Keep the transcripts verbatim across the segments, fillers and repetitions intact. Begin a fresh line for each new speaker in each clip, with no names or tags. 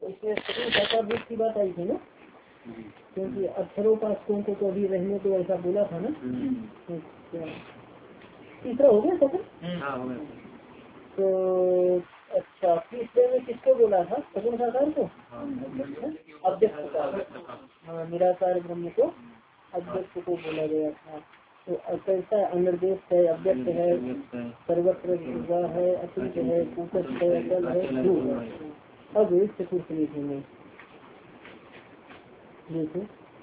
तो इसमें सगुण साकार रूप की बात आई थी ना, क्योंकि अक्षरोपासकों को तो अभी रहने को ऐसा बोला था ना। अच्छा, तीसरा हो गया सगुण। तो अच्छा, तीसरे में किसको बोला था सगुण साकार को? अव्यक्त का। हाँ, निराकार ब्रह्म को अव्यक्त को बोला गया था। तो कैसा अनिर्देश है, अव्यक्त है, सर्वत्र है, अचिंत्य है, कूटस्थ है, अचल है, ध्रुव है। अब चतुर्थ लिखेंगे, देखो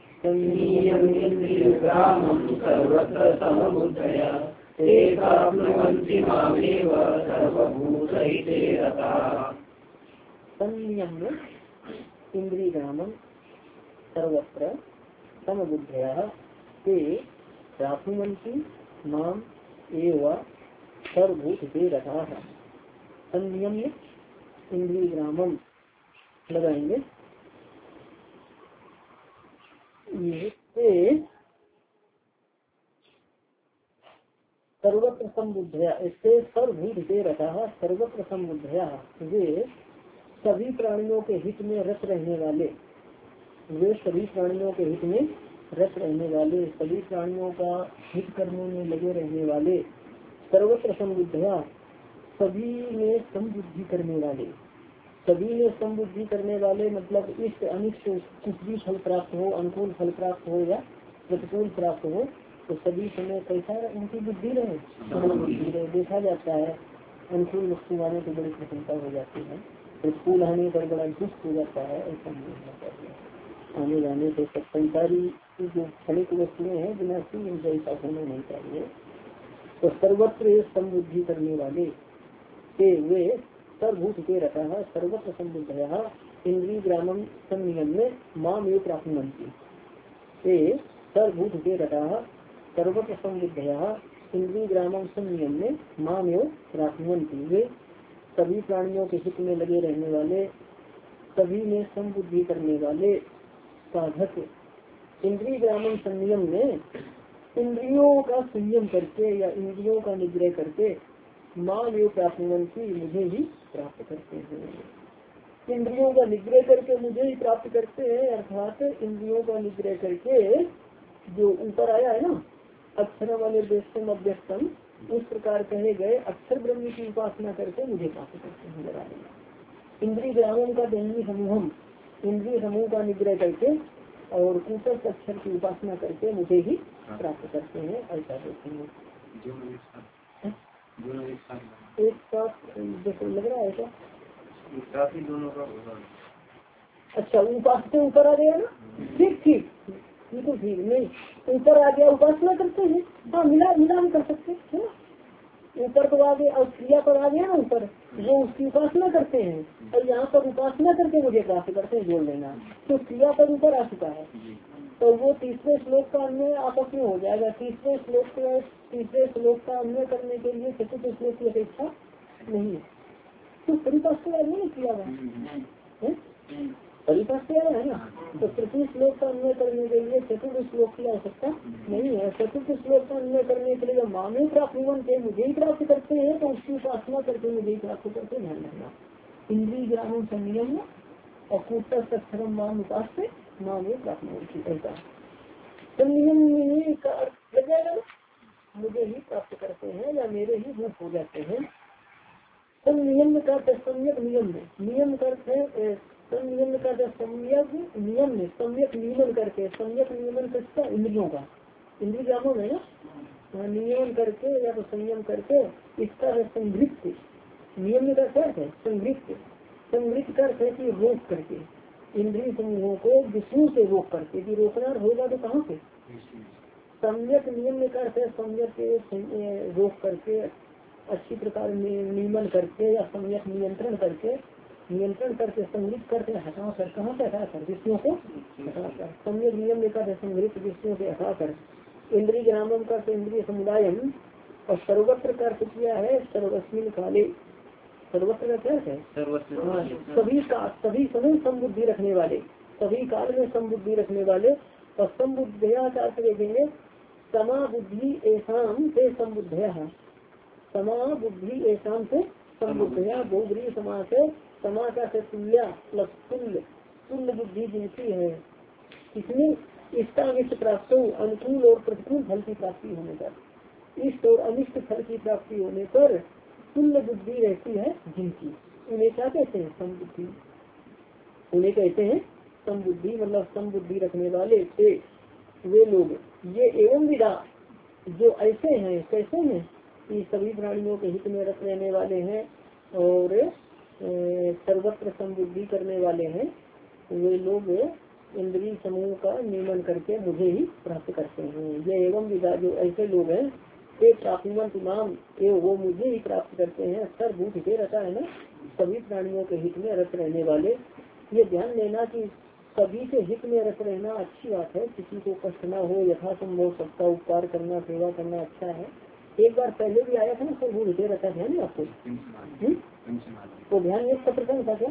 संयम में इंद्रिय ग्रामम सर्वत्र समबुद्धया ते प्राप्नुवन्ति माम एव सर्वभूत ते रताः। संयम में इंद्रिय ग्रामम लगाएंगे, ये सर्वत्र संबुद्धया, इससे सर्वभूत दे रखा है। सर्वत्र संबुद्धया वे सभी प्राणियों के हित में रत रहने वाले, वे सभी प्राणियों के हित में रत रहने वाले, सभी प्राणियों का हित करने में लगे रहने वाले। सर्वत्र संबुद्धया सभी में समबुद्धि करने वाले, सभी में समबुद्धि करने वाले मतलब इष्ट अनिष्ट कुछ भी फल प्राप्त हो, अनुकूल फल प्राप्त हो या प्रतिकूल प्राप्त हो, तो सभी समय कैसा उनकी बुद्धि रहे, बुद्धि रहे। देखा जाता है अनुकूल वस्तु आने तो बड़ी प्रसन्नता हो जाती है, प्रतिकूल आने पर बड़ा दुख हो जाता है। ऐसा नहीं होना चाहिए, आने जाने से सब संसारी जो क्षणिक वस्तुएं हैं बिना इनसे ऐसा होना नहीं चाहिए। तो सर्वत्र समबुद्धि करने वाले के वे सर्वभूत के रखा है। सर्वत्र संबुद्धया इंद्रिय ग्रामम संयम में माम ये प्राप्नुवन्ति, ये सर्वभूत के रखा है। सर्वत्र संबुद्धया इंद्रिय ग्रामम संयम में माम एव प्राप्नुवन्ति, वे सभी प्राणियों के हित में लगे रहने वाले, सभी में समबुद्धि करने वाले साधक। इंद्रिय ग्रामम संयम में इंद्रियों का संयम करके या इंद्रियों का निग्रह करके माँ ये प्राप्नुवन्ति मुझे ही प्राप्त करते हैं। इंद्रियों का निग्रह करके मुझे ही प्राप्त करते हैं, अर्थात इंद्रियों का निग्रह करके जो ऊपर आया है ना अक्षर वाले व्यस्तम अव्यस्तम, उस प्रकार कहे गए अक्षर ब्रह्म की उपासना करके मुझे प्राप्त करते हैं। लगा देना इंद्रिय ग्रामों का जन्मी समूहम, इंद्रिय समूह का निग्रह करके और कूटस्थ अक्षर की उपासना करके मुझे ही प्राप्त करते हैं। ऐसा देखेंगे एक साथ देखो लग रहा है क्या दोनों का। अच्छा, उपासना ऊपर आ गया ना, ठीक ठीक बिल्कुल ठीक, नहीं ऊपर आ गया उपासना करते हैं। हाँ, मिला मिलान कर सकते है ना, ऊपर तो आ गया और क्रिया पर आ गया ना ऊपर, वो उसकी उपासना करते हैं और यहाँ पर उपासना करके मुझे प्राप्त करते हैं, जोड़ लेना। तो क्रिया पर ऊपर आ चुका है, तो वो तीसरे श्लोक का अन्वय आपस में हो जाएगा। तीसरे श्लोक के तीसरे श्लोक का अन्वय करने के लिए चतुर्थ श्लोक की अपेक्षा नहीं है, तो परिपाठ से नहीं किया गया, परिपाठ से है ना। तो तृतीय श्लोक का अन्वय करने के लिए चतुर्थ श्लोक की आवश्यकता नहीं है। चतुर्थ श्लोक का अन्वय करने के लिए मामे प्राप्त से मुझे ही प्राप्त करते हैं, तो उसकी उपासना करके मुझे ही प्राप्त करते हैं। ध्यान रखना इंद्रिय ग्रामों संयम और कूटस्थ अक्षरम मान उपास से मामे प्राप्त ऐसा संयम का अर्थ लग जाएगा, मुझे ही प्राप्त करते हैं या मेरे ही रूप हो जाते हैं। संयम का सम्यक नियम में, नियम करते संयम का सम्यक नियम में सम्यक नियमन करके, सम्यक नियमन करता इंद्रियों का, इंद्रिय ग्रामों में ना नियमन करके या तो संयम करके, इसका है संग्रहित। नियम का क्या है संग्रहित, संग्रहित करके कि रोक करके, इंद्रिय समूहों को विष्णु से रोक करके, कि रोकना होगा तो कहाँ से सम्यक नियम करते सम्यक रोक करके अच्छी प्रकार नियमन करके या सम्यक नियंत्रण करके, नियंत्रण करके संग्रहित करके हटा कर, कहाँ से हटा कर विषयों को हटा कर, सम्यक नियम लेकर संग्रहित विषयों से हटा कर। इंद्रिय ग्रामम का इंद्रिय समुदायम और सर्वत्र का अर्थ किया है सर्वस्मिन काले, सर्वत्र का क्या है सभी का सभी समय समबुद्धि रखने वाले, सभी काल में समबुद्धि रखने वाले। और समबुद्धिया का अर्थ देखेंगे समा बुद्धि एसाम से समबुद्धया, समा बुद्धि एसाम से समबुद्धया बहुब्रीहि समास है समा का से तुल्या प्लस तुल्य, तुल्य बुद्धि जिनकी है, इसमें इष्टा अनिष्ट प्राप्त अनुकूल और प्रतिकूल फल की प्राप्ति होने पर, इष्ट और अनिष्ट फल की प्राप्ति होने पर तुल्य बुद्धि रहती है जिनकी, उन्हें क्या कहते हैं? समबुद्धि। उन्हें कहते हैं समबुद्धि, मतलब समबुद्धि रखने वाले से वे लोग। ये एवं विदा जो ऐसे हैं, कैसे हैं कि सभी प्राणियों के हित में रख रहने वाले हैं और सर्वत्र समबुद्धि करने वाले हैं, वे लोग इंद्रिय समूह का नियमन करके मुझे ही प्राप्त करते हैं। ये एवं विदा जो ऐसे लोग हैं, एक प्राप्तिवंत नाम एवं वो मुझे ही प्राप्त करते हैं। सर्वभूत हिते रहता है ना, सभी प्राणियों के हित में रख रहने वाले। ये ध्यान देना कि सभी के हित में रख रहना अच्छी बात है, किसी को कष्ट न हो, यथासंभव सबका उपकार करना, सेवा करना अच्छा है। एक बार पहले भी आया था ना, सर्वभूत हिते रहता है, ध्यान है आपको? तो ध्यान योग का प्रकरण था क्या?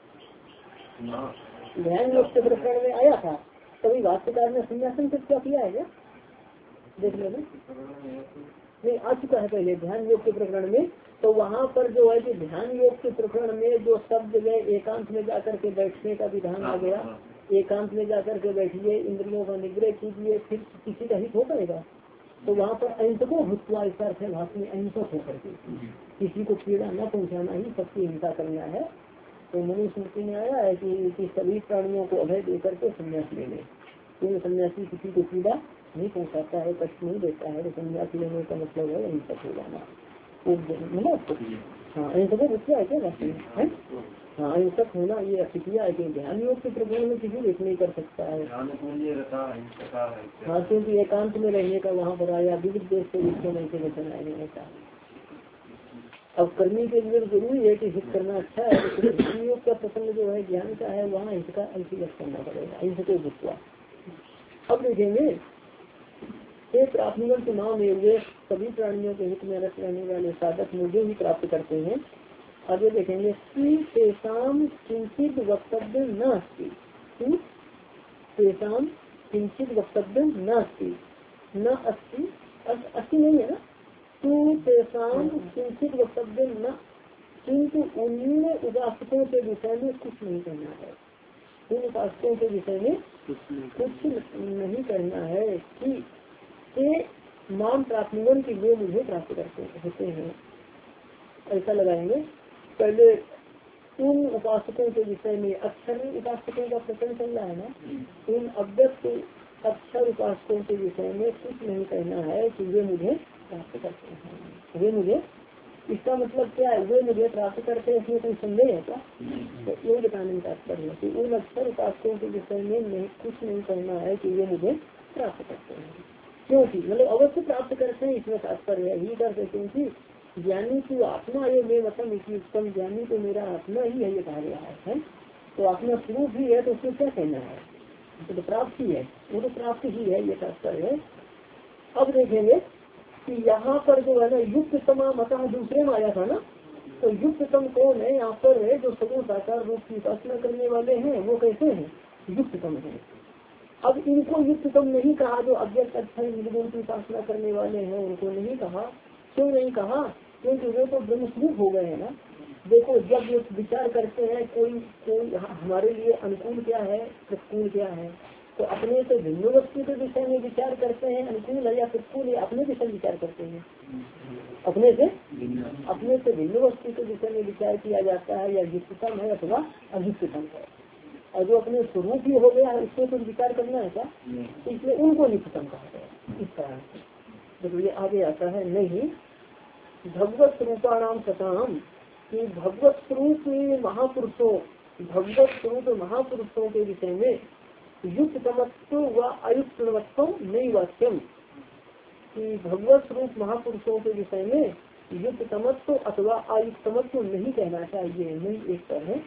ध्यान योग के प्रकरण में आया था, तभी भाष्यकार ने संन्यासन से क्या किया है क्या? देख लेना, नहीं आ चुका है पहले ध्यान योग के प्रकरण में। तो वहाँ पर जो है कि ध्यान योग के प्रकरण में जो शब्द गए एकांत में जाकर के बैठने का विधान आ गया, एकांत में जाकर के बैठिए, इंद्रियों का निग्रह कीजिए, फिर किसी का हित हो पाएगा। तो वहाँ पर अहिंसको भूतवा इस अर्थ है भाष में, अहिंसक होकर के किसी को पीड़ा न पहुँचाना ही सबकी हिंसा करना है। तो मनुस्मृति में आया है कि, कि सभी प्राणियों को अभय देकर के संन्यास ले ले, क्योंकि सन्यासी किसी को पीड़ा नहीं पहुँचाता है, कष्ट नहीं देता है। तो संन्यास लेने का मतलब है अहिंसक हो जाना। मिला आपको? हाँ, अहिंसक भूतवा है क्या बात है? हाँ, अहिंसक होना ये अस्थितिया है कि ध्यान योग के प्रकरण में किसी एक नहीं कर सकता है। हाँ, क्योंकि एकांत में रहने का वहाँ पर आया, विविध देश से विषय में से वचन आने का। अब कर्मी के लिए जरूरी है कि हित करना अच्छा है, लेकिन योग का प्रसंग जो है ज्ञान का है, वहाँ हित का अंतिगत करना पड़ेगा, अहिंसक भूतवा। अब देखेंगे एक प्राप्तिवंत नाम वे सभी प्राणियों के हित में रख रहने वाले साधक मुझे ही प्राप्त करते हैं। आगे देखेंगे तेषाम किंचित वक्तव्य न अस्ति, तेषाम किंचित वक्तव्य न अस्ति, न अस्ति अस्ति नहीं है ना, तू तेषाम किंचित वक्तव्य न, किंतु उन उपासकों के विषय में कुछ नहीं कहना है। उन उपासकों के विषय में कुछ नहीं कहना है कि मान प्राप्तिवन के लिए मुझे प्राप्त करते होते हैं, ऐसा लगाएंगे। पहले उन उपासकों के विषय में, अक्षर उपासकों का प्रकरण चल रहा है ना, उन अव्यक्त अक्षर उपासकों के विषय में कुछ नहीं कहना है कि वे मुझे प्राप्त करते हैं। वे मुझे, इसका मतलब क्या है? वे मुझे प्राप्त करते हैं, इसमें कोई संदेह है क्या? तो ये बताने का तात्पर्य है कि उन अक्षर उपासकों के विषय में नहीं, कुछ नहीं कहना है कि वे मुझे प्राप्त करते हैं। क्योंकि मतलब अवश्य प्राप्त करते हैं, इसमें तात्पर्य है ही करते, क्योंकि ज्ञानी की आत्मा ये मैं मतलब उत्तम ज्ञानी तो मेरा आत्मा ही है, ये कहा गया है। तो आत्मा स्वरूप ही है, तो उसमें क्या कहना है? तो प्राप्ति है, वो तो प्राप्त ही है, ये तात्पर्य है। अब देखेंगे कि यहाँ पर जो है ना युक्त तमा मता दूसरे में आया था ना, तो युक्त तम कौन है? यहाँ पर है जो सगुण साकार रूप की उपासना करने वाले हैं, वो कैसे हैं? युक्त तम है। अब इनको युक्ततम नहीं कहा, जो अव्यक्त अक्षर निर्गुण की उपासना करने वाले हैं उनको नहीं कहा। क्यों नहीं कहा? क्योंकि वे तो ब्रह्मस्वरूप हो गए हैं ना। देखो, जब ये विचार करते हैं कोई कोई हमारे लिए अनुकूल क्या है, प्रतिकूल क्या है, तो अपने से भिन्न वस्तु के विषय में विचार करते हैं, अनुकूल है या प्रतिकूल है, अपने विषय विचार करते हैं। अपने से अपने से भिन्न वस्तु के विषय में विचार किया जाता है, या युक्ततम है अथवा अयुक्ततम है। और जो अपने स्वरूप ही हो गया है उसको तो विचार करना है क्या? इसलिए उनको निष्ठम कहा गया। इस तरह से जब ये आगे आता है, नहीं भगवत स्वरूपाणाम सताम, कि भगवत स्वरूप महापुरुषों, भगवत स्वरूप महापुरुषों के विषय में युक्त तमत्व व अयुक्त तमत्व नहीं वाक्यम, कि भगवत स्वरूप महापुरुषों के विषय में युक्त तमत्व अथवा अयुक्त तमत्व नहीं कहना चाहिए। नहीं एक तरह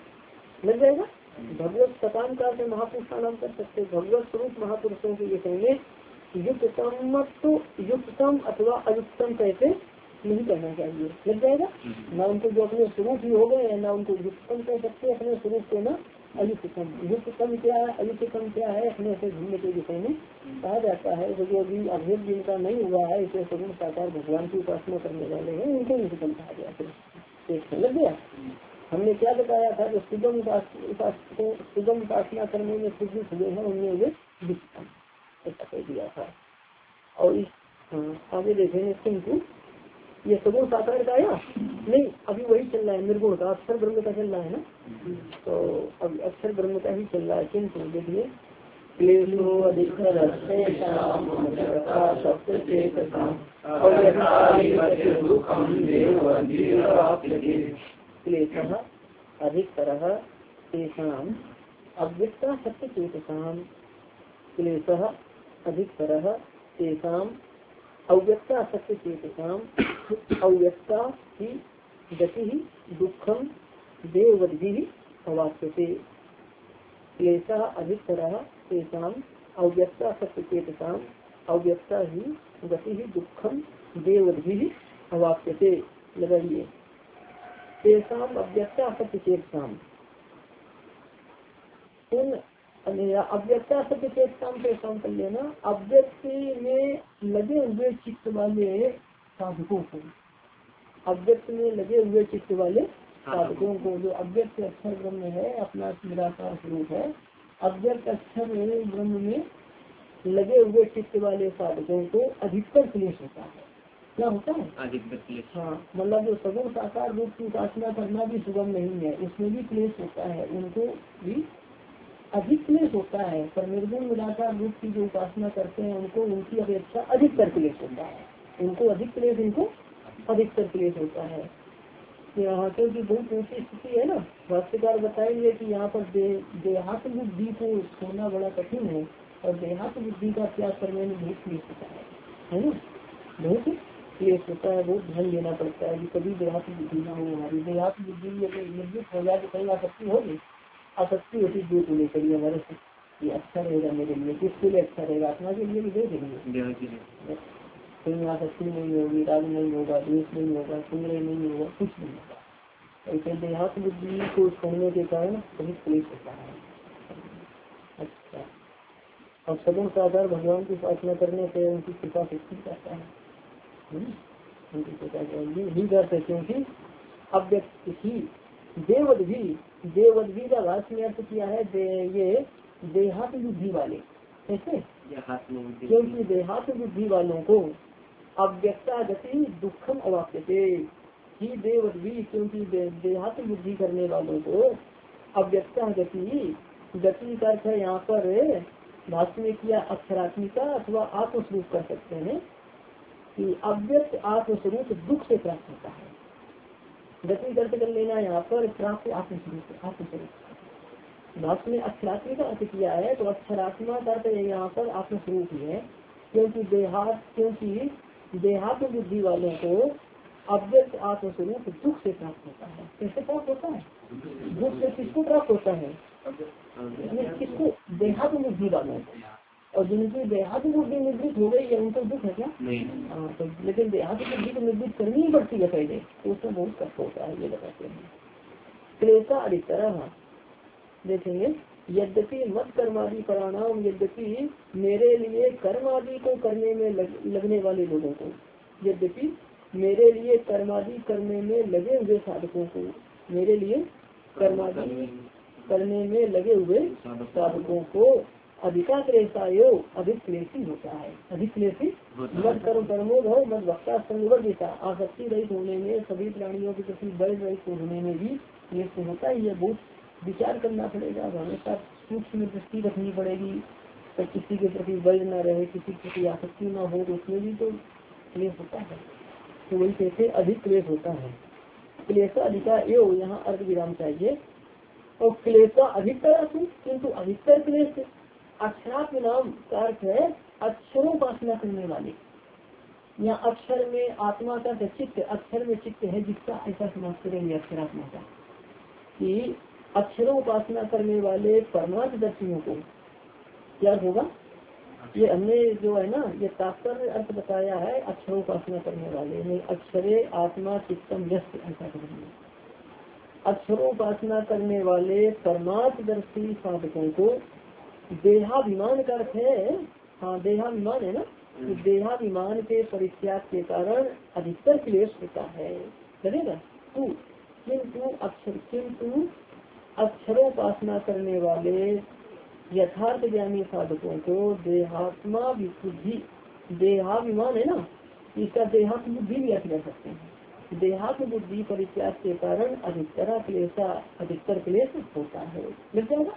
लग जाएगा। भगवत सतान का से महापुरुष का नाम कर सकते। भगवत स्वरूप महापुरुषों के विषय में युक्तम युक्तम अथवा अयुक्तम कहते नहीं कहना चाहिए। लग जाएगा ना। उनको जो अपने स्वरूप ही हो गए हैं ना उनको युक्तम कह सकते, अपने स्वरूप को ना अयुक्तम। युक्तम क्या है, अयुक्तम क्या है, अपने से भिन्न के विषय में कहा जाता है। जो अभी अभेद जिनका नहीं हुआ है, इसे स्वरूप साकार भगवान की उपासना करने वाले हैं, उनको युक्तम कहा गया। लग गया। हमने क्या बताया था, जो सुगम सुगम उपासना करने में सिद्धि हुए हैं उनमें वे दुष्कर्म, ऐसा कह दिया था। और इस हाँ, आगे देखेंगे किंतु ये सगुण साकार का आया नहीं, अभी वही चल रहा है निर्गुण का, अक्षर ब्रह्म का चल रहा है ना, तो अब अक्षर ब्रह्म का ही चल रहा है। किंतु देखिए क्लेशो अधिकतर क्लेशः अधिकतरः तेषाम् अव्यक्ता सत्यचेतसाम् क्लेशः अधिकतरः तेषाम् अव्यक्ता सत्यचेतसाम् अव्यक्ता ही गति दुखम देववद्भिः अवाप्यते। क्लेशः अधिकतरः तेषाम् अव्यक्ता सत्यचेतसाम् अव्यक्ता ही गति दुखम देववद्भिः अवाप्यते। लगाइए तेषाम् अव्यक्ता सत्यचेतसाम्, उन अव्यक्ता सत्यचेतसाम् तेषाम् कर लेना, अव्यक्त में लगे हुए चित्त वाले साधकों को, अव्यक्त में लगे हुए चित्त वाले साधकों को, जो अव्यक्त अक्षर ब्रह्म है अपना निराकार स्वरूप है, अव्यक्त अक्षर ब्रह्म में लगे हुए चित्त वाले साधकों को अधिकतर क्लेश होता है। क्या होता है? अधिकतर क्लेश। हाँ, मतलब जो सगुण साकार रूप की उपासना करना भी सुगम नहीं है, उसमें भी क्लेश होता है, उनको भी अधिक क्लेश होता है। पर निर्गुण निराकार रूप की जो उपासना करते हैं उनको उनकी अपेक्षा अधिकतर क्लेश होता है, उनको अधिक क्लेश इनको अधिकतर क्लेश होता है। यहाँ क्योंकि बहुत ऊंची स्थिति है ना, भाष्यकार बताएंगे कि यहाँ पर दे, देहात बुद्धि को छोड़ना बड़ा कठिन है, और देहात बुद्धि का त्याग करने में बहुत क्लेश होता है, है ना, बहुत क्लेश होता है, बहुत ध्यान देना पड़ता है कि कभी देहात बुद्धि ना हो। हमारी देहात बुद्धि निर्जित हो जाए तो कहीं आसक्ति होगी, आसक्ति होती जो को लेकर हमारे से ये अच्छा रहेगा मेरे लिए, किसके लिए अच्छा रहेगा, अपना के लिए भी दे देंगे, कहीं आसक्ति नहीं होगी, राग नहीं होगा, द्वेष नहीं होगा, संग्रह नहीं होगा, कुछ नहीं होगा। ऐसे देहात बुद्धि को छोड़ने के कारण बहुत क्लेश होता है। अच्छा, और सगुण साधार भगवान की उपासना करने से उनकी कृपा शक्ति जाता है, उनकी कृपा यही करते है, क्योंकि अव्यक्त ही देवद भी देवद्भी का भाष्य में अर्थ किया है दे, ये देहात बुद्धि वाले, कैसे? क्योंकि देहात बुद्धि वालों को अव्यक्ता गति दुखम अवाप्यते ही देवद्भी, क्योंकि दे, देहात बुद्धि करने वालों को अव्यक्ता गति, गति का अर्थ है यहाँ पर भाष्य में किया अक्षरात्मिका अथवा आत्मस्वरूप कर सकते हैं कि अव्यक्त आत्मस्वरूप दुख से प्राप्त होता है। गति अर्थ कर लेना यहाँ पर प्राप्त आत्मस्वरूप, आत्मस्वरूप भाष्य में अक्षरात्मी का अर्थ किया है, तो अक्षरात्मा का अर्थ यहाँ पर आत्मस्वरूप ही है, क्योंकि देहात क्योंकि देहात बुद्धि वालों को अव्यक्त आत्मस्वरूप दुख से प्राप्त होता है। कैसे प्राप्त होता है? दुख से किसको प्राप्त होता है? किसको? देहात बुद्धि वालों को। और जिनकी देहात बुद्धि निर्मित हो गई है उनको दुख है क्या? नहीं। हाँ, तो लेकिन देहात बुद्धि को निर्मित करनी ही पड़ती है पहले, तो उसमें बहुत कष्ट होता है, ये बताते हैं। क्लेशा अधिकतरः देखेंगे, यद्यपि मत कर्मादि परिणाम, यद्यपि मेरे लिए कर्म आदि को करने में लग, लगने वाले लोगों को, यद्यपि मेरे लिए कर्मादि करने में लगे हुए साधकों को, मेरे लिए कर्मादि करने में लगे हुए साधकों को अधिका क्लेशायो अधिक क्लेशी होता है, अधिक क्लेशी मत कर्म कर्मोद हो मत वक्ता संवर्जिता, आसक्ति रहित होने में, सभी प्राणियों के प्रति बल रहित होने में भी क्लेश होता है। ये बहुत विचार करना पड़ेगा, हमेशा सूक्ष्म दृष्टि रखनी पड़ेगी, तो किसी के प्रति बल न रहे, किसी के प्रति आसक्ति न हो, तो उसमें भी तो क्लेश होता है। तो वही कहते अधिक क्लेश होता है। क्लेशा अधिका एवं यहाँ अर्थ विराम चाहिए। और क्लेशा अधिकतर, किंतु अधिकतर क्लेश अक्षरात्म नाम का अर्थ है अक्षरों उपासना करने वाले। यहाँ अक्षर में आत्मा का चित्त, अक्षर में चित्त है जिसका, ऐसा समाज करेंगे अक्षरात्मा का, कि अक्षरों उपासना करने वाले परमार्थदर्शियों को क्या होगा? ये हमने जो है ना ये तात्पर्य अर्थ बताया है, अक्षरों उपासना करने वाले नहीं, अक्षरे आत्मा चित्तम व्यस्त, ऐसा करेंगे। अक्षरों उपासना करने वाले परमार्थदर्शी साधकों को देहाभिमान का अर्थ है, हाँ देहाभिमान है ना, तो देहाभिमान के परित्याग के कारण अधिकतर क्लेश होता है, चलेगा। तू किंतु अक्षर किंतु अक्षरोपासना करने वाले यथार्थ ज्ञानी साधकों को देहात्मा विशुद्धि, देहाभिमान है ना, इसका देहात्म बुद्धि भी अर्थ कर सकते हैं। देहात्म बुद्धि परित्याग के कारण अधिकतर क्लेशा अधिकतर क्लेश होता है। मिल जाएगा।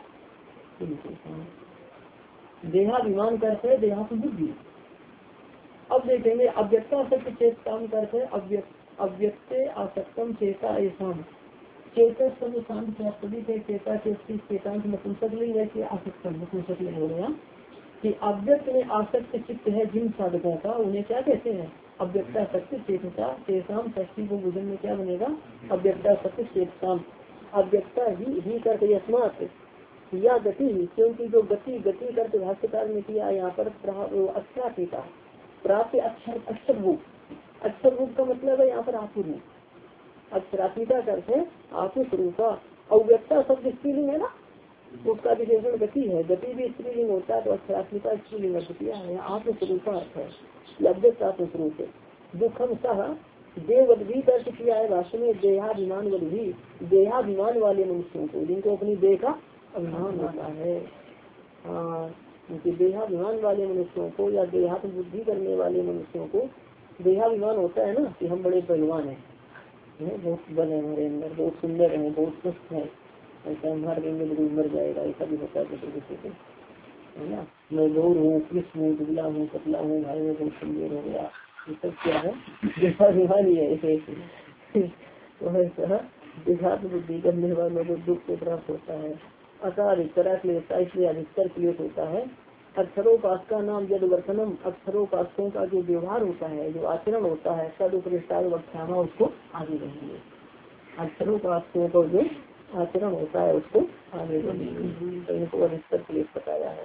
देहाभिमान करते देहात्म बुद्धि। अब देखेंगे अव्यक्ता आसक्त चेतन करते अव्यक्त अव्यक्ते आसक्तम चेता ऐसा चेतन सब शांत प्राप्ति थे चेता के चेतांत नपुंसक लिंग है आसक्तम नपुंसक लिंग हो गया कि अव्यक्त में आसक्त चित्त है जिन साधकों का उन्हें क्या कहते हैं अव्यक्ता सत्य चेतता चेताम षष्ठी को बुझन में क्या बनेगा अव्यक्ता सत्य चेतताम। अव्यक्ता ही ही करके अस्मात या गति ही क्योंकि जो गति गति करके भाष्यकार ने किया यहाँ पर अच्छा टीका प्राप्त अक्षर अक्षर रूप अक्षर रूप का मतलब है यहाँ पर आसुर रूप अक्षरात्मिका करते आसु स्वरूपा। अव्यक्ता शब्द स्त्रीलिंग है ना उसका विशेषण गति है गति भी स्त्रीलिंग होता है तो अक्षरात्मिका स्त्रीलिंग किया है आत्म स्वरूपा अर्थ है अव्यक्त आत्म स्वरूप है। दुखम सह देववद भी दर्श किया है भाष्य में देहाभिमान वद भी देहाभिमान वाले मनुष्यों को जिनको अपनी देह का अभिमान होता है। हाँ उनके देहाभिमान वाले मनुष्यों को या देहात्म बुद्धि करने वाले मनुष्यों को देहाभिमान होता है ना कि हम बड़े पहलवान हैं बहुत बल है हमारे अंदर बहुत सुंदर है बहुत स्वस्थ है ऐसा मर देंगे बिल्कुल मर जाएगा ऐसा भी होता है किसी किसी को है ना। मैं गौर हूँ कृष्ण हूँ दुबला हूँ पतला हूँ भाई में बहुत सुंदर हो गया ये सब क्या है देहाभिमान ही है। तो ऐसा देहात्म बुद्धि करने वालों को दुख को प्राप्त होता है अतः अधिकतर क्लेश इसलिए अधिकतर क्लेश होता है। अक्षरोपास का नाम जद वर्तनम अक्षरोपासकों का जो व्यवहार होता है जो आचरण होता है सद उपरिष्टार व्याख्यामा उसको आगे रहेंगे। अक्षरोपासकों का जो आचरण होता है उसको आगे रहेंगे तो इनको अधिकतर क्लेश बताया है।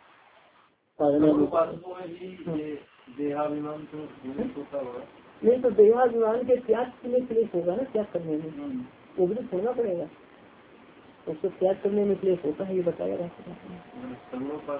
नहीं तो देहाभिमान के त्याग के लिए क्लेश होगा ना त्याग करने में वो भी छोड़ना पड़ेगा उसको त्याग करने में क्लेश होता है ये बताया रहता है।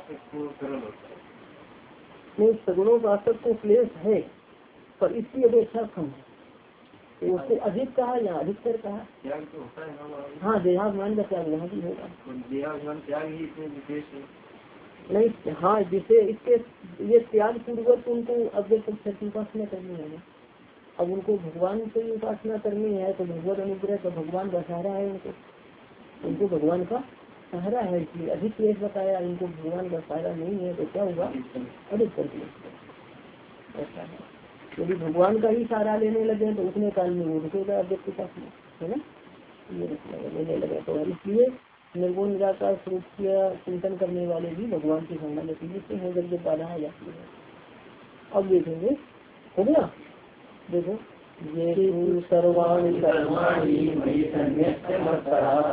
नहीं सगुणोपासक को क्लेश है पर इसकी अपेक्षा कम है तो उससे अधिक कहा या अधिकतर कहा हाँ देहाभिमान का त्याग यहाँ भी होगा देहाभिमान त्याग ही इसमें विशेष है नहीं हाँ जिसे इसके ये त्याग पूर्वक उनको अव्यक्त अक्षर की उपासना करनी है अब उनको भगवान की उपासना करनी है तो भगवत अनुग्रह तो भगवान का सहारा है उनको उनको भगवान का सहारा है इसलिए अधिक क्लेश बताया इनको भगवान का सहारा नहीं है तो क्या होगा अधिक कर क्लेश ऐसा है। यदि भगवान का ही सहारा लेने लगे तो उतने काल में वो रुकेगा अव्यक्त उपासना है ना ये लेने लगे तो इसलिए निर्गुण निराकार स्वरूप का चिंतन करने वाले भी भगवान की भावना लेती है इससे हो जब बाधा आ जाती है। अब देखेंगे हो गया देखो ये सर्वाणि कर्माणि मयि सन्न्यस्य मत्परः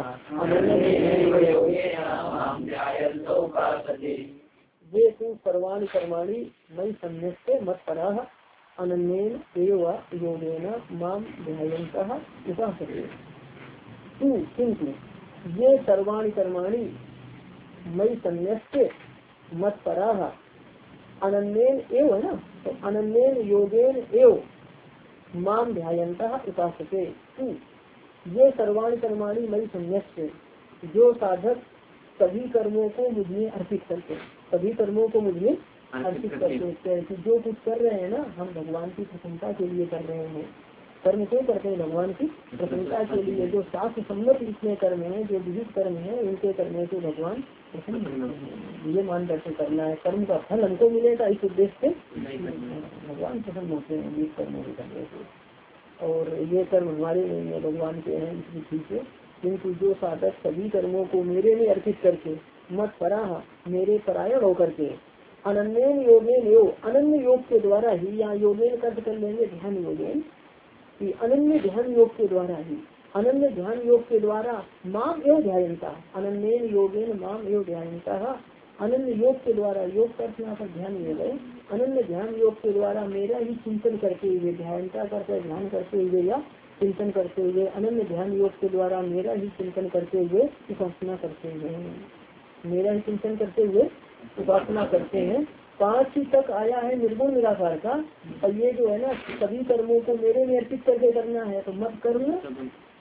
ये तू सर्वाणि कर्माणि मयि सन्न्यस्य मत्परः अनन्येन एव योगेन मां ध्यायन्तः उपासते। तू किंतु ये सर्वाणि कर्माणि मयि सन्न्यस्य मत्परः अनन्येन एव है ना तो अनन्येन योगेन एव माम ध्यायन्तः उपासते। ये सर्वाणि कर्माणि मयि सन्न्यस्य जो साधक सभी कर्मों को मुझे अर्पित करते सभी कर्मों को मुझे अर्पित करते हैं कि जो कुछ कर रहे हैं ना हम भगवान की प्रसन्नता के लिए कर रहे हैं कर्म क्यों करते हैं भगवान की प्रसन्नता के लिए जो शास्त्र सम्मत जितने कर्म है जो विहित कर्म है उनके करने से भगवान प्रसन्न होते हैं ये मान करके करना है कर्म का फल हमको मिलेगा इस उद्देश्य से भगवान प्रसन्न होते हैं विहित कर्मों के करने से और ये कर्म हमारे नहीं है भगवान के हैं इसलिए ठीक है। किंतु जो साधक सभी कर्मों को मेरे लिए अर्पित करके मत पराह मेरे परायण होकर के अनन्येन योगेन योग अनन्य योग के द्वारा ही यहाँ योगेन कर्त कर लेंगे ध्यान योगेन कि अनन्य ध्यान योग के द्वारा ही अनन्य ध्यान योग के द्वारा माम एवं ध्यानता अनन्येन योगेन माम एवं ध्यानता अनन्य योग के द्वारा योग करते यहाँ पर ध्यान ले गए अनन्य ध्यान योग के द्वारा मेरा ही चिंतन करते हुए ध्यानता करते ध्यान करते हुए या चिंतन करते हुए अनन्य ध्यान योग के द्वारा मेरा ही चिंतन करते हुए उपासना करते हुए मेरा ही चिंतन करते हुए उपासना करते हैं। पांच ही तक आया है निर्गुण निराकार का और ये जो है ना सभी कर्मों को मेरे में अर्पित करके करना है तो मत कर्म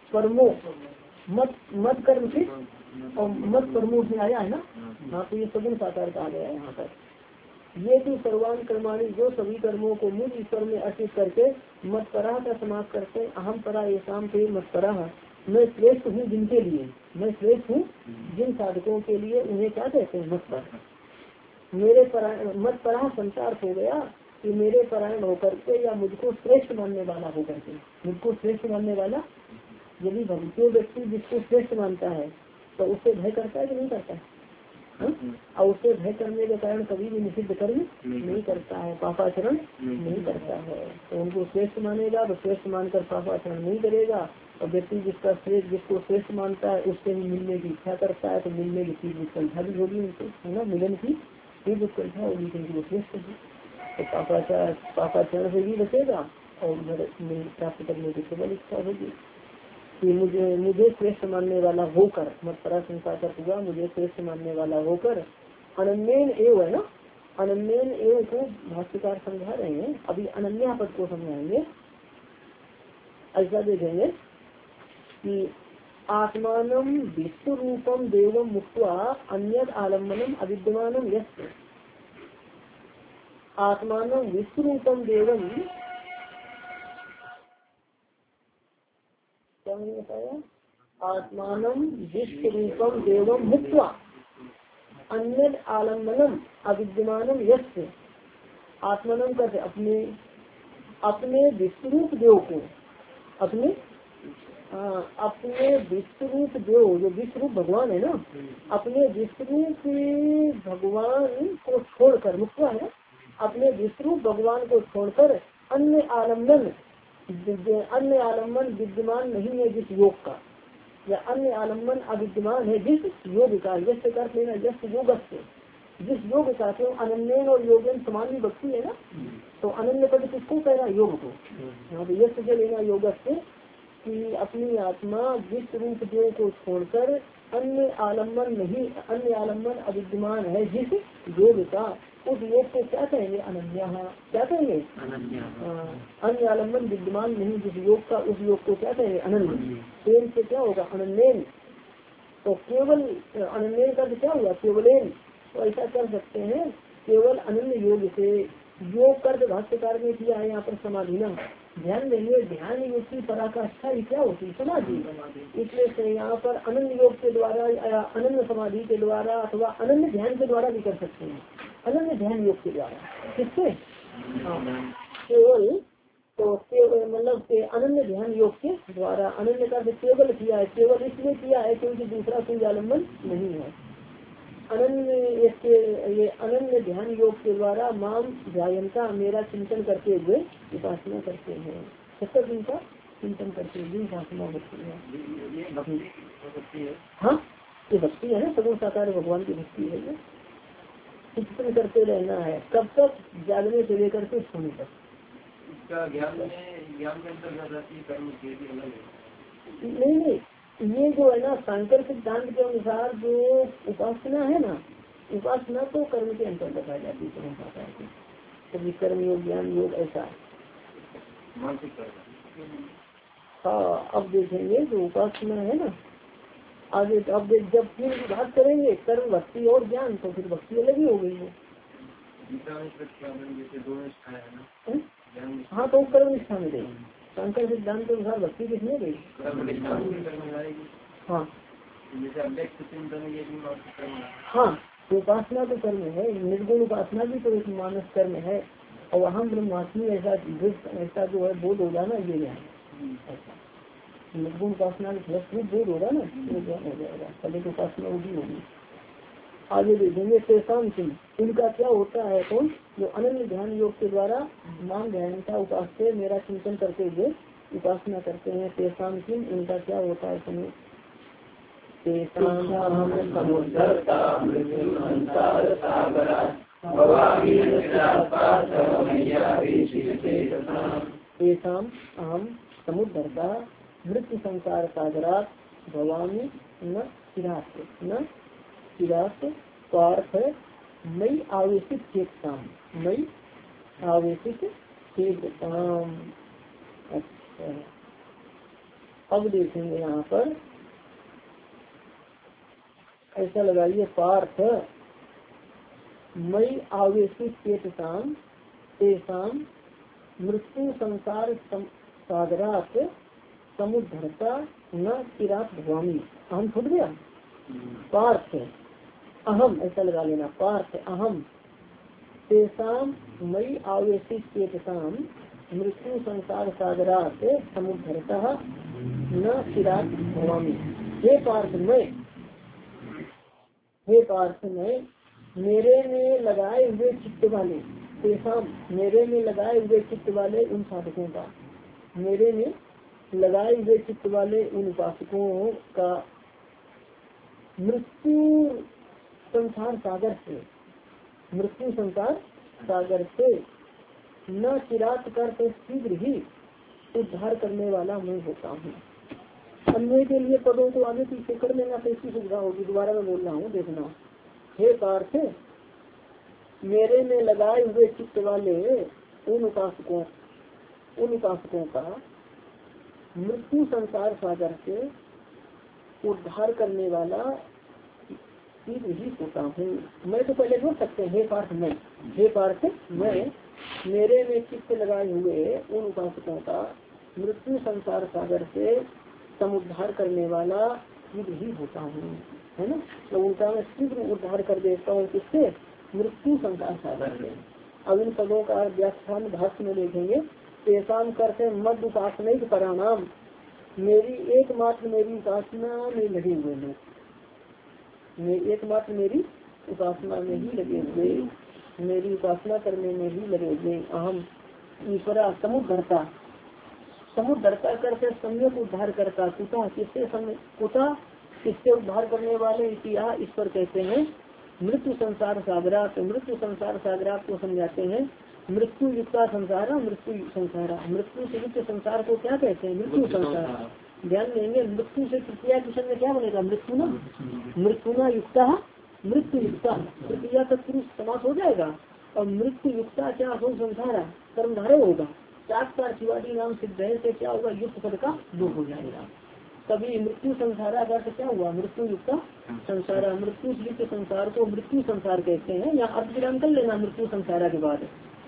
परमो मत मत कर्म से और मत परमो से आया है ना। हाँ, तो ये सगुण साकार कहा गया है यहाँ पर। ये भी सर्वान कर्माणी, जो सभी कर्मों को मुझ ईश्वर में अर्पित करके मत परा का समाप्त करते, अहम परा ये शाम से मत परा, मैं श्रेष्ठ हूँ जिनके लिए, मैं श्रेष्ठ हूँ जिन साधकों के लिए, उन्हें क्या कहते हैं मत पर। मेरे परायण मत परा संसार हो गया कि मेरे परायण होकर के या मुझको श्रेष्ठ मानने वाला होकर के, मुझको श्रेष्ठ मानने वाला। यदि भक्तियों व्यक्ति जिसको श्रेष्ठ मानता है तो उससे भय करता है कि नहीं करता है, और उससे भय करने के कारण कभी भी निषिद्ध कर्म नहीं करता है, पापाचरण नहीं करता है। तो उनको श्रेष्ठ मानेगा तो श्रेष्ठ मानकर पापाचरण नहीं करेगा। और व्यक्ति जिसका श्रेष्ठ जिसको श्रेष्ठ मानता है उससे भी मिलने की इच्छा करता है तो मिलने की तीव्र उत्कंठा भी होगी उनको, है ना, मिलन की तीव्र उत्कंठा होगी क्योंकि वो श्रेष्ठ है। तो पापाचार पापाचरण से भी बचेगा और उधर प्राप्त करने की केवल इच्छा होगी कि मुझे मुझे श्रेष्ठ मानने वाला होकर, मत परा संसार हुआ, मुझे श्रेष्ठ मानने वाला होकर अनन्यन एव है ना, अनन्यन एव को भाष्यकार समझा रहे हैं। अभी अनन्या पद को समझाएंगे। ऐसा देखेंगे कि आत्मानम विश्व रूपम देवम मुक्त्वा अन्यद आलम्बनम अविद्यमानम यस्य, आत्मानम विश्व रूपम देवम, क्या मैंने बताया, आत्मानम विश्व रूपम देवम मुक्त्वा अन्यद आलम्बनम अविद्यमानम यस्य, आत्मानम करते अपने अपने विश्वरूप देव को, अपने आ, अपने विश्वरूप देव जो विश्वरूप भगवान है ना, अपने विश्वरूप भगवान को छोड़कर, मुक्त है ना, अपने विश्वरूप भगवान को छोड़कर अन्य आलम्बन, अन्य आलम्बन विद्यमान नहीं है जिस योग का, या अन्य आलम्बन अविद्यमान है जिस योग का, जैसे कर लेना जस योग से, जिस योग का, क्यों अनन्य और योगन समान भी भक्ति है ना, तो अनन्य पद किसको कह रहा है, योग को। यहाँ पे यश से लेना योग से कि अपनी आत्मा विश्व रूप देव को छोड़कर अन्य आलम्बन नहीं, अन्य आलम्बन अविद्यमान है जिस योग का, उस योग को क्या कहेंगे, अनन्या। क्या कहेंगे, अन्य आलम्बन विद्यमान नहीं जिस योग का, उस योग को क्या कहेंगे, अनन्य। प्रेम से क्या होगा, अनन्यन। तो केवल अनन्य का क्या हुआ, केवलेन। तो ऐसा कर सकते हैं केवल अनन्य योग से। योग कर भाष्यकार में किया है यहाँ पर समाधि ना, ध्यान देंगे, ध्यान योग की पराकाष्ठा क्या होती है, समाधि। इसलिए से यहाँ पर अनन्य योग के द्वारा या अनन्य समाधि के द्वारा अथवा अनन्य ध्यान के द्वारा भी कर सकते हैं, अनन्य ध्यान योग के द्वारा। किससे, केवल, तो केवल मतलब के अनन्य ध्यान योग के द्वारा, अनन्य का केवल किया है, केवल इसलिए किया है क्योंकि दूसरा कोई आलम्बन नहीं है। अनन्य इसके ये अनन्य ध्यान योग के द्वारा माम ध्यायंता, मेरा चिंतन करते हुए उपासना करते हैं, सत्तर दिन का चिंतन करते हुए उपासना करते हैं। हाँ, ये भक्ति है ना, सगुण साकार भगवान की भक्ति है। ये चिंतन करते रहना है, कब तक, जागने से लेकर के सोने तक। इसका ज्ञान में ज्ञान के अंतर्गत नहीं नहीं ये जो है ना, शंकर सिद्धांत के अनुसार जो उपासना है ना, उपासना तो कर्म के अंतर्गत आ जाती है, कभी कर्म योग ज्ञान योग ऐसा। हाँ, अब देखेंगे जो उपासना है ना आगे, अब देख जब फिर बात करेंगे कर्म भक्ति और ज्ञान, तो फिर भक्ति अलग ही हो गई है। हाँ, तो कर्म निष्ठा में देंगे, शंकर सिद्धांत के अनुसार भक्ति किसने गई। हाँ हाँ, तो उपासना तो कर्म है, निर्गुण उपासना भी तो एक मानस कर्म है, और अहम ब्रह्मास्मि ऐसा ऐसा जो है बोध होगा ना, ये ज्ञान ऐसा निर्गुण उपासना के फलस्वरूप बोध होगा ना, ये ज्ञान हो जाएगा, पहले तो उपासना होगी होगी। आगे देखेंगे तेसाम सिंह, इनका क्या होता है, कौन जो अनन्य ध्यान योग के द्वारा मान ध्यान का उपास से मेरा चिंतन करते हुए उपासना करते हैं। तेसाम सिंह, इनका क्या होता है, सुनिए। तेसाम अहम समुद्धरता मृत्यु संसार सागरात भवामी न चिरात न चिरात पार्थ मई आवेशित चेतताम, मई आवेशित चेतताम। अच्छा, अब देखेंगे यहाँ पर ऐसा लगाइए, पार्थ मई आवेशित चेतसाम तेसाम मृत्यु संसार सागरात समुद्धरता न चिरात भवामी। अहम छूट गया, पार्थ अहम ऐसा लगा लेना, पार्थ अहम तेसाम मई आवेशित चेतसाम मृत्यु संसार सागरात समुद्धरता न चिरात भवामी। हे पार्थ मैं, हे पार्थ मैं मेरे में लगाए हुए चित्त वाले, तेसाम मेरे में लगाए हुए चित्त वाले उन साधकों का, मेरे में लगाए हुए चित्त वाले उन उपासकों का मृत्यु संसार सागर से, मृत्यु संसार सागर से न चिरात करते शीघ्र ही उद्धार करने वाला मैं होता हूँ। अन्य के लिए पदों को आगे पीछे कर लेना तो इसकी सुविधा होगी। दोबारा मैं बोल रहा हूँ, देखना। हे पार्थ मेरे में लगाए हुए चित्त वाले उन उपासकों उन उपासकों का मृत्यु संसार सागर से उद्धार करने वाला शीघ्र ही होता हूँ। मैं तो पहले बोल सकते हैं, हे पार्थ मैं, हे पार्थ मैं मेरे में चित्त लगाए हुए उन उपासकों का मृत्यु संसार सागर से समुद्धार करने वाला शीघ्र ही होता हूँ, है ना। तो उनका मैं शीघ्र उद्धार कर देता हूँ, किससे? मृत्यु संसार सागर से। अब इन पदों का व्याख्यान भाष्य में देखेंगे। तेसाम करते मध्य उपासना के परिणाम, मेरी एकमात्र मेरी उपासना में लगे हुए लोग, मेरी एकमात्र मेरी उपासना में ही लगे हुए, मेरी उपासना करने में ही लगे हुए। अहम ईश्वरा समुद्धरता, समुद्धरता करते सम्यक उद्धार करता, कुता किससे कुता किससे उद्धार करने वाले, इतिहास ईश्वर कहते हैं। मृत्यु संसार सागरात, मृत्यु संसार सागरात को समझाते हैं मृत्यु युक्ता संसार, मृत्यु संसार, मृत्यु से युक्त संसार को क्या कहते हैं? मृत्यु संसार। ध्यान देंगे, मृत्यु से तृतीया किशन में क्या बनेगा? मृत्यु न, मृत्यु न युक्ता मृत्यु युक्ता, तृतीया तत्पुरुष समास हो जाएगा। और मृत्यु युक्ता क्या हो? संसार कर्मधारय होगा। चार पार्थिवादी नाम सिद्ध है से क्या होगा? युक्त पद का लोप हो जाएगा। तभी मृत्यु संसारा का क्या हुआ? मृत्यु युक्ता संसारा, मृत्यु युक्त संसार को मृत्यु संसार कहते हैं। यहाँ अर्थ विराम कर लेना मृत्यु संसारा के बाद।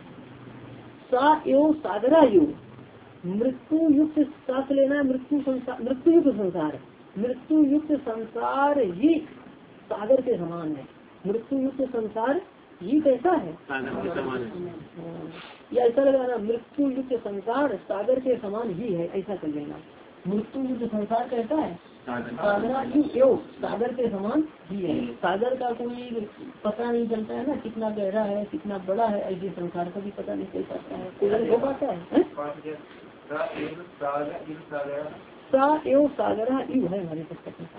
सा एवं सागरा यु, मृत्यु युक्त साथ लेना, मृत्यु संसार, मृत्यु युक्त संसार, मृत्यु युक्त संसार ही सागर के समान है। मृत्यु युक्त संसार ही कैसा है? या ऐसा लगाना, मृत्यु युक्त संसार सागर के समान ही है, ऐसा कर लेना। मृत्यु युक्त संसार कैसा है? सागरा यु, सागर के समान ही है। सागर का कोई पता नहीं चलता है ना, कितना गहरा है कितना बड़ा है, ऐसे संसार का भी पता नहीं चल पाता है, कोई हो पाता है। सा एवं सागरा यु है हमारे पुस्तक में,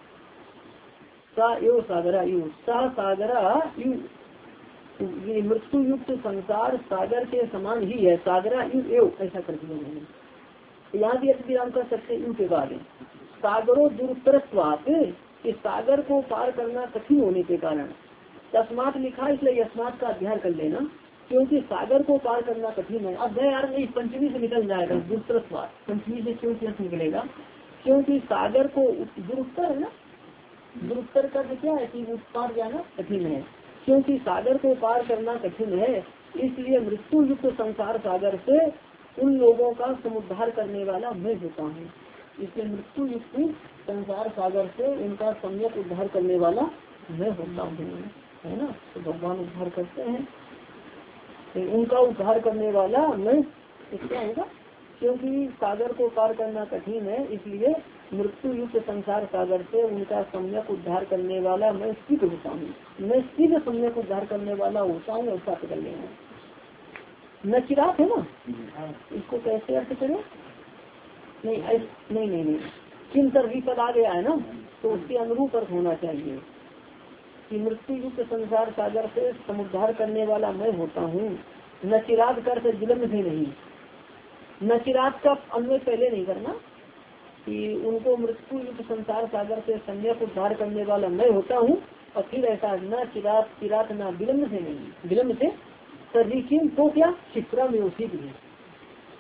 सा एवं सागरा यु, सा सागरा यु, ये मृत्यु युक्त संसार सागर के समान ही है। सागरा यु एव ऐसा कर दिया मैंने। यहाँ भी अर्थ विराम कर सकते यु के बाद। सागरों दुरुत्तरत्वात्, इस सागर को पार करना कठिन होने के कारण, तस्मात लिखा इसलिए यस्मात का अध्ययन कर लेना, क्योंकि सागर को पार करना कठिन है। अब यार नहीं, पंचमी से निकल जाएगा दुरुत्तरत्वात्, पंचमी से क्यों अर्थ निकलेगा? क्योंकि सागर को दुरुत्तर है ना, दुरुत्तर का क्या है कि पार जाना कठिन है। क्योंकि सागर को पार करना कठिन है, इसलिए मृत्यु युक्त संसार सागर से उन लोगों का समुद्धार करने वाला मैं होता हूँ। इसलिए मृत्यु युक्त संसार सागर से उनका सम्यक उद्धार करने वाला मैं होता हूँ, है ना। तो भगवान उद्धार करते हैं, तो उनका उद्धार करने वाला मैं क्या होगा? क्योंकि सागर को पार करना कठिन है, इसलिए मृत्यु युक्त संसार सागर से उनका सम्यक उद्धार करने वाला मैं शीघ्र होता हूँ। मैं शीघ्र सम्यक उद्धार करने वाला होता हूँ, ऐसा कर लेना। न चिरात है ना, इसको कैसे अर्थ करें? नहीं नहीं नहीं नहीं किन तरह पद आ गया है ना, तो उसके अनुरूप अर्थ होना चाहिए कि मृत्यु युक्त संसार सागर से समुद्धार करने वाला मैं होता हूँ। न चिरात कर से विलम्ब भी नहीं, न चिरात का अन्वय पहले नहीं करना कि उनको मृत्यु युक्त संसार सागर से सम्यक उद्धार करने वाला मैं होता हूँ, और फिर ऐसा न चिरात चिरात न विलम्ब से नहीं, विलम्ब से तभी किम तो क्या क्षिप्रा में उसी भी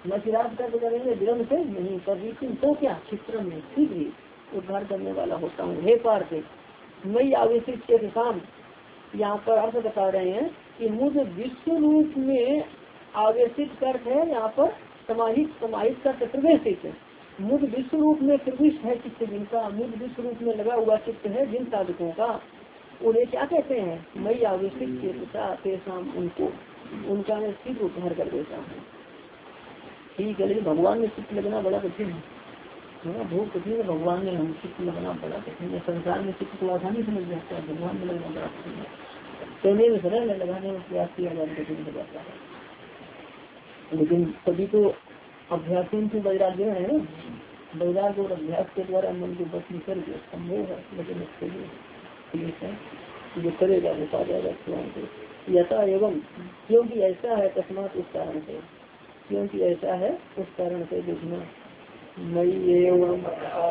न चिराग कर्म करेंगे विरम से नहीं पर लेकिन तो क्या चित्र में शीघ्र उद्धार करने वाला होता हूँ। हे पार्थ मैं आवेशित के काम यहाँ पर अर्थ बता रहे हैं कि मुझ विश्व रूप में आवेशित करते हैं, यहाँ पर समाहित समाहित कर प्रवेशित मुझ विश्व रूप में प्रविष्ट है चित्त जिनका, मुझ विश्व रूप में लगा हुआ चित्त है जिन साधकों का, उन्हें क्या कहते हैं मैं आवेशित के शाम उनको उनका मैं शीघ्र उद्धार कर देता हूँ। ठीक है, लेकिन भगवान में चित्त लगना बड़ा कठिन है, बहुत कठिन है। भगवान में हम चित्त लगना बड़ा कठिन है। संसार में चित्त को आसानी समझ जाता है, भगवान में लगना बड़ा कठिन है। कहने में सरल है, लगाने में प्रयास किया जाए कठिन हो जाता है। लेकिन सभी को अभ्यास से वैराग्य है ना, वैराग्य और अभ्यास के द्वारा मन को बस निकल के संभव है। लेकिन इसके लिए ठीक है जो करेगा वो पा जाएगा को यथा एवं क्योंकि ऐसा है तस्मात उस कारण से, क्योंकि ऐसा है उस कारण से देखना मई एवं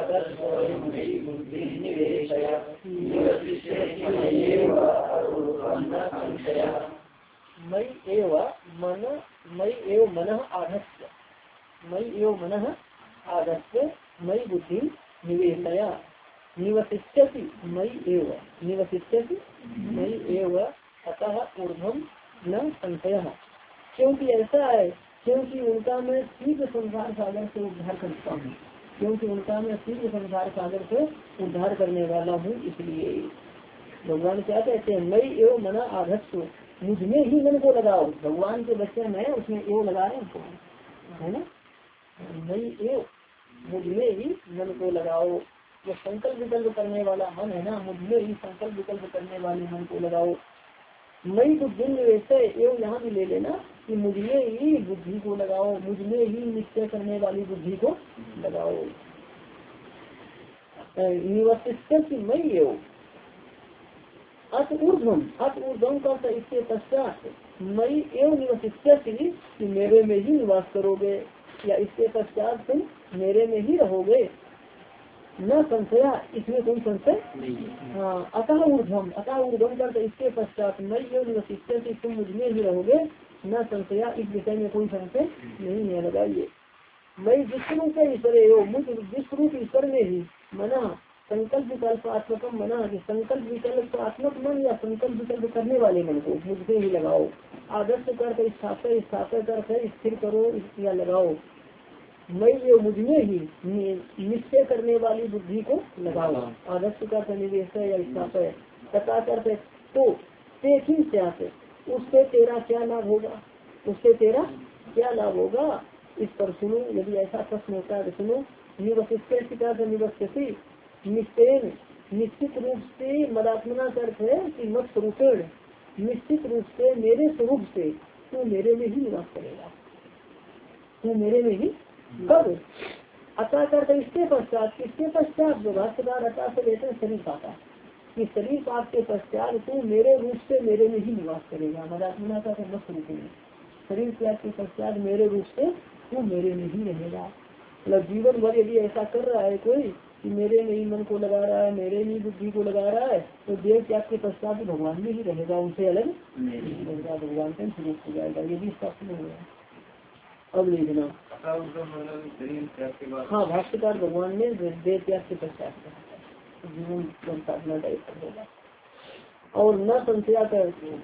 मई एव मन मई एव मन आधस्य मई एव मन आधस्य मई बुद्धि निवेशया निवसिष्यति मई एव निवसिष्यति मई एव अतः ऊर्ध्वं न संशयः। क्योंकि ऐसा है क्योंकि उनका मैं शीघ्र संसार सागर से उद्धार करता हूँ, क्योंकि उनका मैं शीघ्र संसार सागर से उद्धार करने वाला हूँ। इसलिए भगवान क्या कहते हैं मैं एवं मना आधत्व मुझ में ही मन को लगाओ। भगवान के बच्चे में उसमें एवं लगा रहे हैं है ना, मैं एवं मुझ में ही मन को लगाओ। जो संकल्प विकल्प करने वाला मन है ना, मुझ में ही संकल्प विकल्प करने वाले मन को लगाओ। मई बुद्धि निवेश एवं यहाँ भी ले लेना कि मुझ में ही बुद्धि को लगाओ, मुझ में ही निश्चय करने वाली बुद्धि को लगाओ। निवसिष्यति मई एवं अत ऊर्ध्वम अत ऊर्ध्वम का इसके पश्चात मई एवं निवसिष्यति कि मेरे में ही निवास करोगे, या इसके पश्चात तुम मेरे में ही रहोगे। न संशया इसमें कोई संशय नहीं। हाँ अतः ऊर्ध्वम अतः ऊर्ध्वम कर इसके पश्चात मैं एवं निवसिष्यति तुम मुझ में ही रहोगे। न संशया इस विषय में कोई संशय नहीं है। लगाइए मैं विष्णु के ईश्वर एवं मुझ विष्णु ईश्वर में ही मना संकल्प विकल्प आत्मक मना संकल्प विकल्प आत्मक मन या संकल्प विकल्प करने वाले मन को मुझसे ही लगाओ। आदर्श कर स्थापित स्थापित कर स्थिर करो या लगाओ। मैं ये मुझ में ही निश्चय करने वाली बुद्धि को लगाओ। आदर्श कर निवेश या स्थापित तथा करते तो देखी क्या से उससे तेरा क्या लाभ होगा, उससे तेरा क्या लाभ होगा इस पर सुनो। यदि ऐसा प्रश्न होता है तो सुनो। निवसिष्य निवस्यति निश्चय निश्चित रूप से मदात्मना अर्थ है कि मत स्वरूपेण निश्चित रूप से मेरे स्वरूप से तू मेरे में ही निवास करेगा, तू मेरे में ही कब अतः करते इसके पश्चात किसके पश्चात जो भाष्यकार अतः से लेकर शरीर पाता कि शरीर पाप के पश्चात तू मेरे रूप से मेरे में ही निवास करेगा। मदात्मना का मत स्वरूप में शरीर त्याग के पश्चात मेरे रूप से तू मेरे में ही रहेगा। मतलब जीवन भर यदि ऐसा कर रहा है कोई कि मेरे में ही मन को लगा रहा है, मेरे में बुद्धि को लगा रहा है, तो देह त्याग के पश्चात भी भगवान में ही रहेगा, उनसे अलग नहीं रहेगा, भगवान से स्वरूप हो जाएगा। ये भी स्पष्ट नहीं हुआ। अब लिखना हाँ भाष्यकार भगवान ने देह त्याग के पश्चात जीवन साधना टाइप होगा। और न संशया कर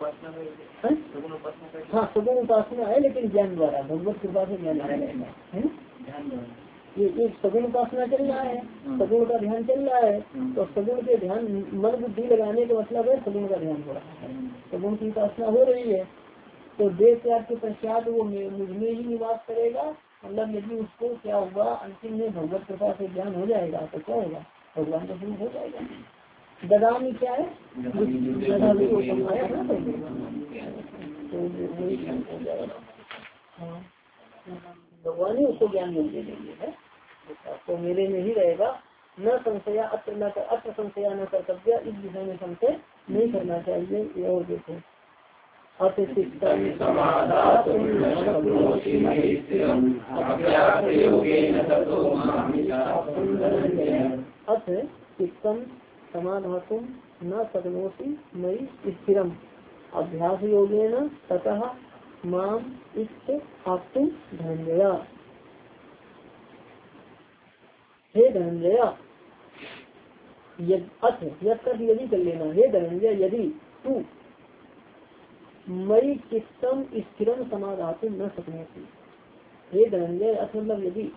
हाँ सगुण उपासना है, लेकिन ज्ञान द्वारा भगवत कृपा से ज्ञान आ रहेगा है। ये एक सगुण उपासना चल रहा है, सगुण का ध्यान चल रहा है, तो सगुण के ध्यान मन बुद्धि लगाने का मतलब है सगुण का ध्यान हो रहा है, सगुण की उपासना हो रही है। तो देह त्याग के पश्चात वो मुझ में ही निवास करेगा। मतलब यदि उसको क्या होगा अंतिम में भगवत कृपा से ज्ञान हो जाएगा तो क्या होगा भगवान का स्वरूप हो जाएगा। ददा में क्या है ददा भी वो समाया ना तो वही ज्ञान हो जाएगा। हाँ भगवान ही उसको ज्ञान मिल देंगे है, तो मेरे में ही रहेगा। न संशया अत्र न अत्र संशया न कर्तव्य इस विषय में संशय नहीं करना चाहिए। ये और देखो अथ चित्तम समाधातुम न शक्नोति मयि स्थिरम अभ्यास योगेन ततः माम इष्ट आप्तुम धनंजया। हे धनंजय, अथ यदि कर लेना, हे धनंजय यदि तू मई चित्तम स्थिरम समाधातुम न सकने थी। हे धनंजय अथ मतलब यदि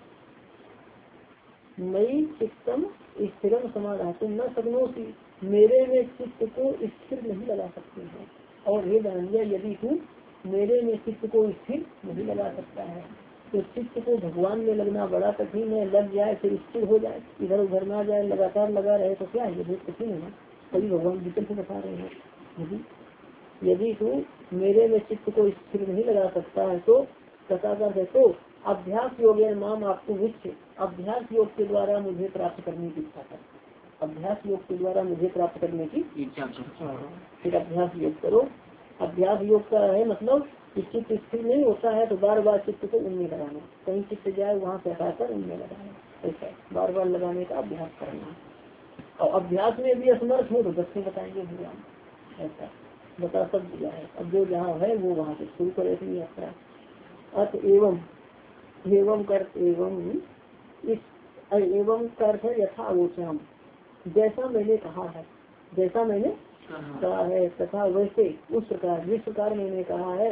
मई चित्तम स्थिरम समाधातुम न सकनोसी, मेरे में चित्त को स्थिर नहीं लगा सकते हैं। और हे धनंजय यदि तू मेरे में चित्त को स्थिर नहीं लगा सकता है तो चित्त को भगवान में लगना बड़ा कठिन है। लग जाए फिर स्थिर हो जाए, इधर उधर ना जाए, लगातार लगा रहे तो क्या है, बहुत कठिन है। तभी भगवान विकल्प बता रहे हैं। यदि यदि तू मेरे में चित्त को स्थिर नहीं लगा सकता है तो कथा है तो अभ्यास योग नाम आपको विच्छ, अभ्यास योग के द्वारा मुझे प्राप्त करने की इच्छा कर। अभ्यास योग के द्वारा मुझे प्राप्त करने की इच्छा कर। फिर अभ्यास योग करो। अभ्यास योग का है मतलब चित्त स्थिर नहीं होता है तो बार बार चित्त को उनमें लगाना, कहीं चित्त जाए वहाँ से हटाकर उनमें लगाना, ऐसा बार बार लगाने का अभ्यास करना। और अभ्यास में भी असमर्थ हो तो दक्षिण बताएंगे भगवान, ऐसा बता सब दिया है। अब जो जहाँ है वो वहाँ से शुरू करे अपनी यात्रा। अत एवं एवं कर एवं इस एवं कर है यथा वोचाम, जैसा मैंने कहा है, जैसा मैंने कहा है तथा वैसे उस प्रकार जिस प्रकार मैंने कहा है।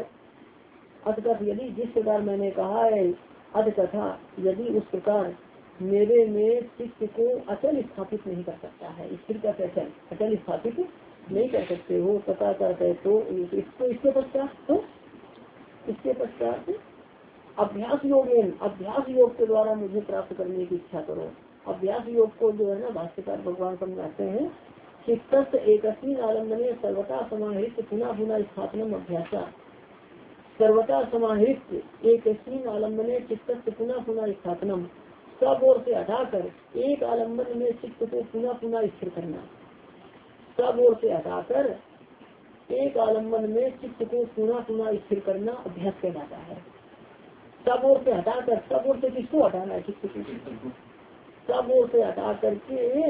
अत यदि जिस प्रकार मैंने कहा है, अत तथा यदि उस प्रकार मेरे में चित्त को अचल स्थापित नहीं कर सकता है, स्थिर का अचल अचल स्थापित नहीं कर सकते हो, पता करते तो इसको इसके पश्चात तो इसके पश्चात अभ्यास योग अभ्यास योग के द्वारा मुझे प्राप्त करने की इच्छा करो। अभ्यास योग को जो है ना भाष्यकार भगवान समझाते हैं कि तत् एकस्मिन् आलम्बने सर्वथा समाहित पुनः पुनः स्थापनम अभ्यासा, सर्वथा समाहित एकस्मिन् आलम्बने चित्त पुनः पुनः स्थापनम, सब ओर से हटाकर एक आलम्बन में चित्त को पुनः पुनः स्थिर करना, सब ओर से हटाकर एक आलम्बन में चित्त को पुनः पुनः स्थिर करना अभ्यास कहलाता है। सब ओर से हटाकर, सब ओर से किसको हटाना है, चित्त को सब ओर से हटा करके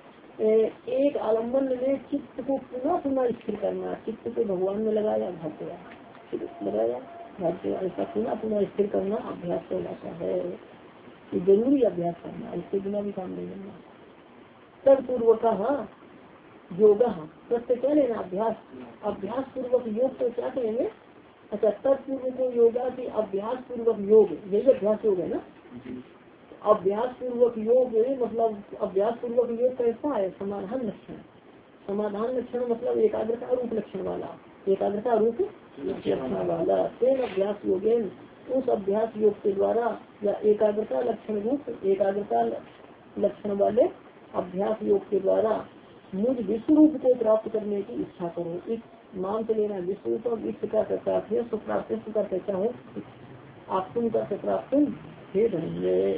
एक आलम्बन में चित्त को पुनः पुनः स्थिर करना, चित्त को भगवान में लगाया भाग गया, लगाया भाग गया, ऐसा पुनः पुनः स्थिर करना अभ्यास कहलाता है। जरूरी अभ्यास करना, इसके बिना भी काम नहीं करना। तत्पूर्वक योग प्रत्यय क्या लेना, अभ्यास अभ्यास पूर्वक योग तो क्या कहेंगे। अच्छा तत्पूर्व को योगा की अभ्यास पूर्वक योग, यही अभ्यास योग है ना। अभ्यास पूर्वक योग मतलब अभ्यास पूर्वक योग कैसा है, समाधान लक्षण। समाधान लक्षण मतलब एकाग्रता रूप लक्षण वाला, एकाग्रता रूप लक्षण वाला। तेन अभ्यास योगेन, उस अभ्यास योग के द्वारा या एकाग्रता लक्षण रूप एकाग्रता लक्षण वाले अभ्यास योग के द्वारा मुझ विश्व रूप को प्राप्त करने की इच्छा करो। इस मान से लेना विश्व रूप, इस का प्राप्त है सुप्राप्त का कैसा हो, आप तुम का प्राप्त हे धन्य।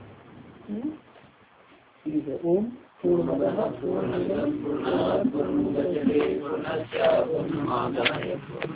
ओम पूर्णमदः पूर्णमिदं पूर्णात् पूर्णमुदच्यते पूर्णस्य पूर्णमादाय